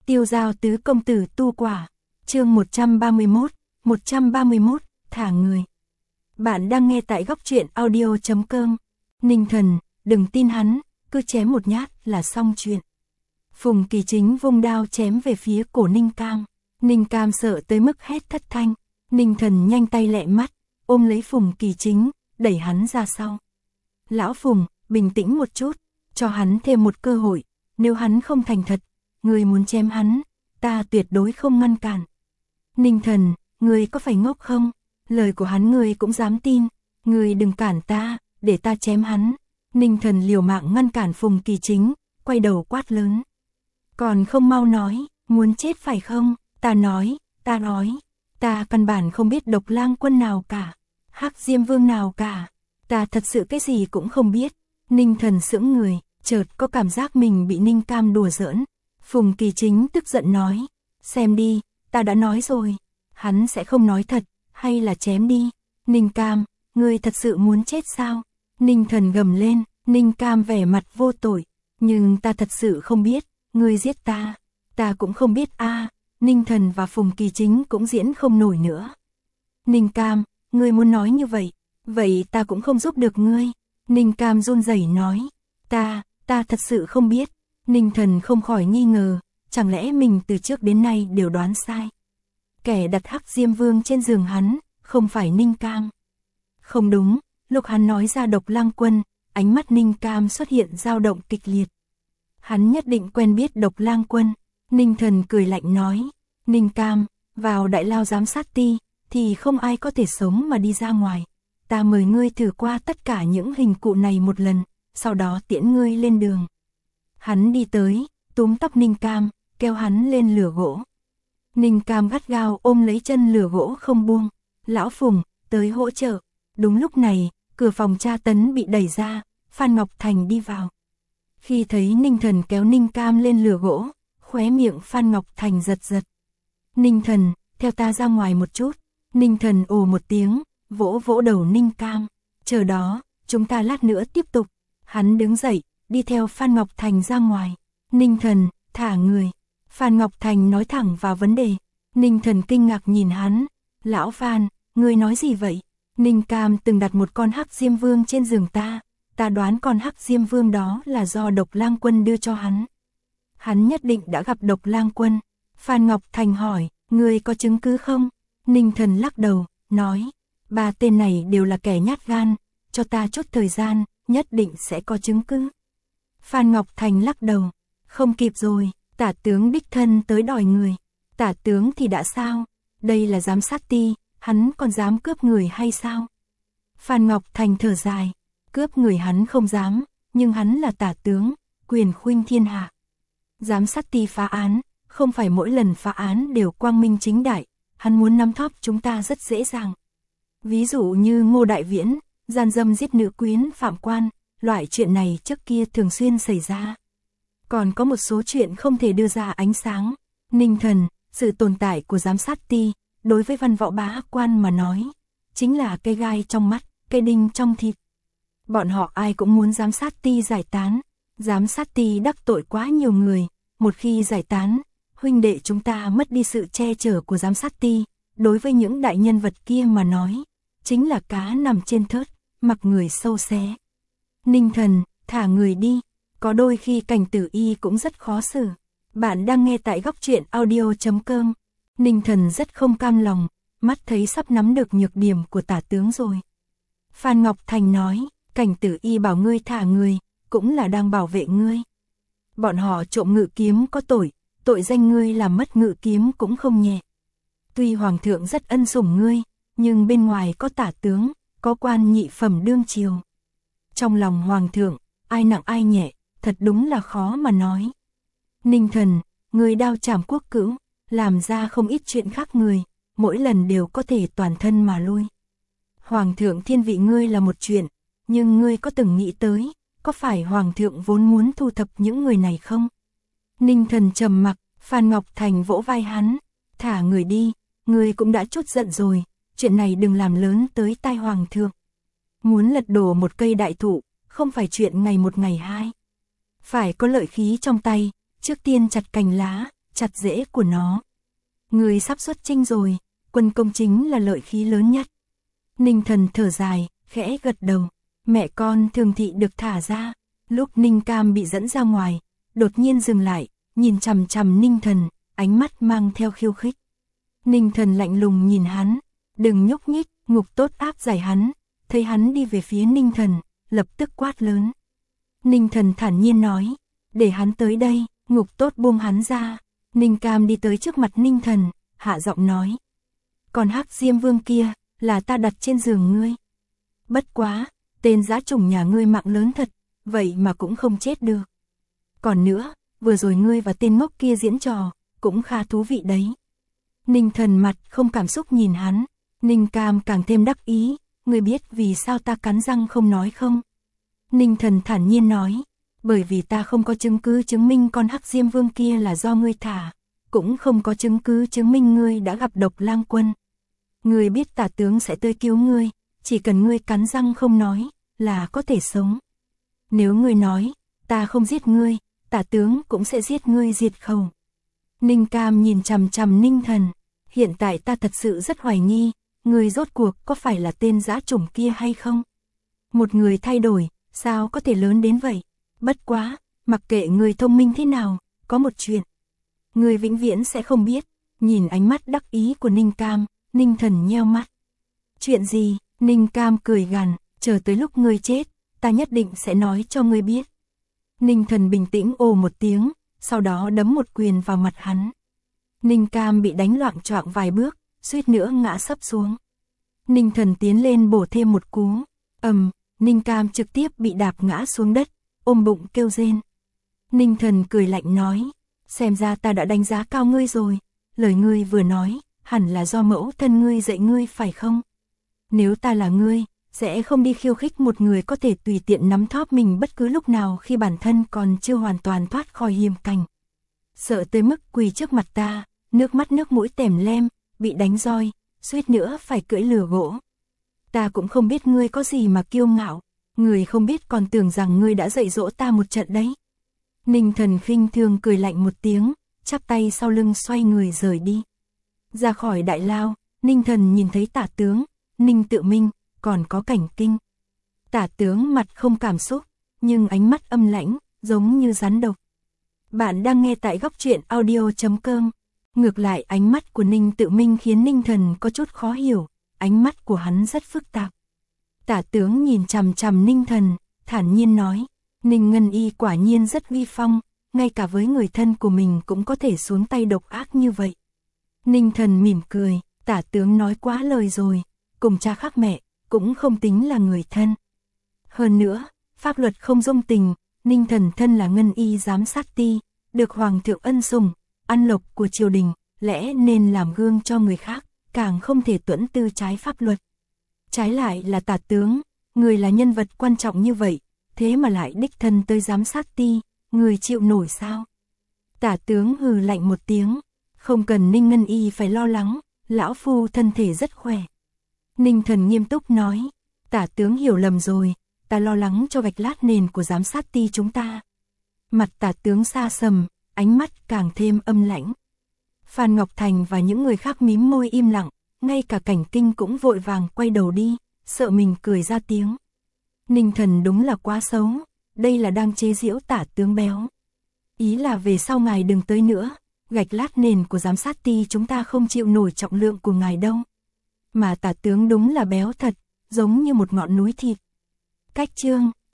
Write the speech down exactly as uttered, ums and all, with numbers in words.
Tiêu giao tứ công tử tu quả. Chương một trăm ba mươi mốt, một trăm ba mươi mốt, thả người. Bạn đang nghe tại góc truyện audio chấm com. Ninh Thần, đừng tin hắn, cứ chém một nhát là xong chuyện. Phùng Kỳ Chính vung đao chém về phía cổ Ninh Cam. Ninh Cam sợ tới mức hét thất thanh. Ninh Thần nhanh tay lẹ mắt, ôm lấy Phùng Kỳ Chính, đẩy hắn ra sau. Lão Phùng, bình tĩnh một chút, cho hắn thêm một cơ hội, nếu hắn không thành thật, người muốn chém hắn, ta tuyệt đối không ngăn cản. Ninh Thần, người có phải ngốc không? Lời của hắn người cũng dám tin, người đừng cản ta, để ta chém hắn. Ninh Thần liều mạng ngăn cản Phùng Kỳ Chính, quay đầu quát lớn. Còn không mau nói, muốn chết phải không? Ta nói, ta nói, ta căn bản không biết Độc Lang Quân nào cả, Hắc Diêm Vương nào cả, ta thật sự cái gì cũng không biết. Ninh Thần sững người, chợt có cảm giác mình bị Ninh Cam đùa giỡn. Phùng Kỳ Chính tức giận nói, xem đi, ta đã nói rồi, hắn sẽ không nói thật, hay là chém đi. Ninh Cam, ngươi thật sự muốn chết sao? Ninh Thần gầm lên. Ninh Cam vẻ mặt vô tội, nhưng ta thật sự không biết, ngươi giết ta, ta cũng không biết a. À. Ninh Thần và Phùng Kỳ Chính cũng diễn không nổi nữa. Ninh Cam, ngươi muốn nói như vậy, vậy ta cũng không giúp được ngươi. Ninh Cam run rẩy nói, ta, ta thật sự không biết. Ninh Thần không khỏi nghi ngờ, chẳng lẽ mình từ trước đến nay đều đoán sai. Kẻ đặt Hắc Diêm Vương trên giường hắn, không phải Ninh Cam. Không đúng, lúc hắn nói ra Độc Lang Quân, ánh mắt Ninh Cam xuất hiện dao động kịch liệt. Hắn nhất định quen biết Độc Lang Quân. Ninh Thần cười lạnh nói, Ninh Cam, vào đại lao giám sát ti, thì không ai có thể sống mà đi ra ngoài. Ta mời ngươi thử qua tất cả những hình cụ này một lần, sau đó tiễn ngươi lên đường. Hắn đi tới, túm tóc Ninh Cam, kéo hắn lên lửa gỗ. Ninh Cam gắt gao ôm lấy chân lửa gỗ không buông. Lão Phùng, tới hỗ trợ. Đúng lúc này, cửa phòng tra tấn bị đẩy ra, Phan Ngọc Thành đi vào. Khi thấy Ninh Thần kéo Ninh Cam lên lửa gỗ, khóe miệng Phan Ngọc Thành giật giật. Ninh Thần, theo ta ra ngoài một chút. Ninh Thần ồ một tiếng, vỗ vỗ đầu Ninh Cam. Chờ đó, chúng ta lát nữa tiếp tục. Hắn đứng dậy, đi theo Phan Ngọc Thành ra ngoài. Ninh Thần, thả người. Phan Ngọc Thành nói thẳng vào vấn đề. Ninh Thần kinh ngạc nhìn hắn. Lão Phan, ngươi nói gì vậy? Ninh Cam từng đặt một con Hắc Diêm Vương trên giường ta. Ta đoán con Hắc Diêm Vương đó là do Độc Lang Quân đưa cho hắn. Hắn nhất định đã gặp Độc Lang Quân. Phan Ngọc Thành hỏi, ngươi có chứng cứ không? Ninh Thần lắc đầu, nói, ba tên này đều là kẻ nhát gan, cho ta chút thời gian, nhất định sẽ có chứng cứ. Phan Ngọc Thành lắc đầu, không kịp rồi, tả tướng đích thân tới đòi người. Tả tướng thì đã sao? Đây là giám sát ti, hắn còn dám cướp người hay sao? Phan Ngọc Thành thở dài, cướp người hắn không dám, nhưng hắn là tả tướng, quyền khuynh thiên hạ. Giám sát ti phá án, không phải mỗi lần phá án đều quang minh chính đại, hắn muốn nắm thóp chúng ta rất dễ dàng. Ví dụ như Ngô Đại Viễn, gian dâm giết nữ quyến phạm quan, loại chuyện này trước kia thường xuyên xảy ra. Còn có một số chuyện không thể đưa ra ánh sáng. Ninh Thần, sự tồn tại của giám sát ti, đối với văn võ bá quan mà nói, chính là cây gai trong mắt, cây đinh trong thịt. Bọn họ ai cũng muốn giám sát ti giải tán. Giám sát ti đắc tội quá nhiều người, một khi giải tán, huynh đệ chúng ta mất đi sự che chở của giám sát ti, đối với những đại nhân vật kia mà nói, chính là cá nằm trên thớt, mặc người sâu xé. Ninh Thần, thả người đi, có đôi khi Cảnh Tử Y cũng rất khó xử. Bạn đang nghe tại góc truyện audio chấm com. Ninh Thần rất không cam lòng, mắt thấy sắp nắm được nhược điểm của tả tướng rồi. Phan Ngọc Thành nói, Cảnh Tử Y bảo ngươi thả người, cũng là đang bảo vệ ngươi. Bọn họ trộm ngự kiếm có tội, tội danh ngươi làm mất ngự kiếm cũng không nhẹ. Tuy Hoàng thượng rất ân sủng ngươi, nhưng bên ngoài có tả tướng, có quan nhị phẩm đương triều. Trong lòng Hoàng thượng, ai nặng ai nhẹ, thật đúng là khó mà nói. Ninh Thần, ngươi đao chảm quốc cữu, làm ra không ít chuyện khác người, mỗi lần đều có thể toàn thân mà lui. Hoàng thượng thiên vị ngươi là một chuyện, nhưng ngươi có từng nghĩ tới, có phải Hoàng thượng vốn muốn thu thập những người này không? Ninh Thần trầm mặc, Phan Ngọc Thành vỗ vai hắn, thả người đi, ngươi cũng đã chút giận rồi, chuyện này đừng làm lớn tới tai Hoàng thượng. Muốn lật đổ một cây đại thụ, không phải chuyện ngày một ngày hai. Phải có lợi khí trong tay, trước tiên chặt cành lá, chặt rễ của nó. Người sắp xuất chinh rồi, quân công chính là lợi khí lớn nhất. Ninh Thần thở dài, khẽ gật đầu. Mẹ con Thường Thị được thả ra. Lúc Ninh Cam bị dẫn ra ngoài, đột nhiên dừng lại, nhìn chằm chằm Ninh Thần, ánh mắt mang theo khiêu khích. Ninh Thần lạnh lùng nhìn hắn, đừng nhúc nhích, Ngục Tốt áp giải hắn, thấy hắn đi về phía Ninh Thần, lập tức quát lớn. Ninh Thần thản nhiên nói, để hắn tới đây. Ngục Tốt buông hắn ra. Ninh Cam đi tới trước mặt Ninh Thần, hạ giọng nói. Còn Hắc Diêm Vương kia, là ta đặt trên giường ngươi. Bất quá, tên dã chủng nhà ngươi mạng lớn thật, vậy mà cũng không chết được. Còn nữa, vừa rồi ngươi và tên ngốc kia diễn trò, cũng khá thú vị đấy. Ninh Thần mặt không cảm xúc nhìn hắn. Ninh Cam càng thêm đắc ý, ngươi biết vì sao ta cắn răng không nói không? Ninh Thần thản nhiên nói, bởi vì ta không có chứng cứ chứng minh con Hắc Diêm Vương kia là do ngươi thả, cũng không có chứng cứ chứng minh ngươi đã gặp Độc Lang Quân. Ngươi biết Tả tướng sẽ tới cứu ngươi, chỉ cần ngươi cắn răng không nói, là có thể sống. Nếu ngươi nói, ta không giết ngươi, Tả tướng cũng sẽ giết ngươi diệt khẩu. Ninh Cam nhìn chằm chằm Ninh Thần, hiện tại ta thật sự rất hoài nghi, ngươi rốt cuộc có phải là tên dã chủng kia hay không? Một người thay đổi, sao có thể lớn đến vậy? Bất quá, mặc kệ người thông minh thế nào, có một chuyện. Người vĩnh viễn sẽ không biết. Nhìn ánh mắt đắc ý của Ninh Cam, Ninh Thần nheo mắt. Chuyện gì? Ninh Cam cười gằn, chờ tới lúc ngươi chết, ta nhất định sẽ nói cho ngươi biết. Ninh Thần bình tĩnh ồ một tiếng, sau đó đấm một quyền vào mặt hắn. Ninh Cam bị đánh loạng choạng vài bước, suýt nữa ngã sấp xuống. Ninh Thần tiến lên bổ thêm một cú, ầm, Ninh Cam trực tiếp bị đạp ngã xuống đất, ôm bụng kêu rên. Ninh Thần cười lạnh nói, xem ra ta đã đánh giá cao ngươi rồi, lời ngươi vừa nói, hẳn là do mẫu thân ngươi dạy ngươi phải không? Nếu ta là ngươi, sẽ không đi khiêu khích một người có thể tùy tiện nắm thóp mình bất cứ lúc nào khi bản thân còn chưa hoàn toàn thoát khỏi hiểm cảnh. Sợ tới mức quỳ trước mặt ta, nước mắt nước mũi tèm lem, bị đánh roi, suýt nữa phải cưỡi lừa gỗ. Ta cũng không biết ngươi có gì mà kiêu ngạo, người không biết còn tưởng rằng ngươi đã dạy dỗ ta một trận đấy. Ninh Thần khinh thường cười lạnh một tiếng, chắp tay sau lưng xoay người rời đi. Ra khỏi đại lao, Ninh Thần nhìn thấy Tả tướng, Ninh Tự Minh, còn có Cảnh Kinh. Tả tướng mặt không cảm xúc, nhưng ánh mắt âm lãnh, giống như rắn độc. Bạn đang nghe tại góc truyện audio chấm com. Ngược lại ánh mắt của Ninh Tự Minh khiến Ninh Thần có chút khó hiểu, ánh mắt của hắn rất phức tạp. Tả tướng nhìn chằm chằm Ninh Thần, thản nhiên nói, Ninh Ngân Y quả nhiên rất uy phong, ngay cả với người thân của mình cũng có thể xuống tay độc ác như vậy. Ninh Thần mỉm cười, Tả tướng nói quá lời rồi, cùng cha khác mẹ, cũng không tính là người thân. Hơn nữa, pháp luật không dung tình, Ninh Thần thân là Ngân Y giám sát ti, được Hoàng thượng ân sủng, ăn lộc của triều đình, lẽ nên làm gương cho người khác, càng không thể tuẫn tư trái pháp luật. Trái lại là Tả tướng, người là nhân vật quan trọng như vậy, thế mà lại đích thân tới giám sát ti, người chịu nổi sao? Tả tướng hừ lạnh một tiếng, không cần Ninh Ngân Y phải lo lắng, lão phu thân thể rất khỏe. Ninh Thần nghiêm túc nói, Tả tướng hiểu lầm rồi, ta lo lắng cho gạch lát nền của giám sát ti chúng ta. Mặt Tả tướng xa sầm, ánh mắt càng thêm âm lãnh. Phan Ngọc Thành và những người khác mím môi im lặng, ngay cả Cảnh Kinh cũng vội vàng quay đầu đi, sợ mình cười ra tiếng. Ninh Thần đúng là quá xấu, đây là đang chế giễu Tả tướng béo. Ý là về sau ngài đừng tới nữa, gạch lát nền của giám sát ti chúng ta không chịu nổi trọng lượng của ngài đâu. Mà Tả tướng đúng là béo thật, giống như một ngọn núi thịt. Cách chương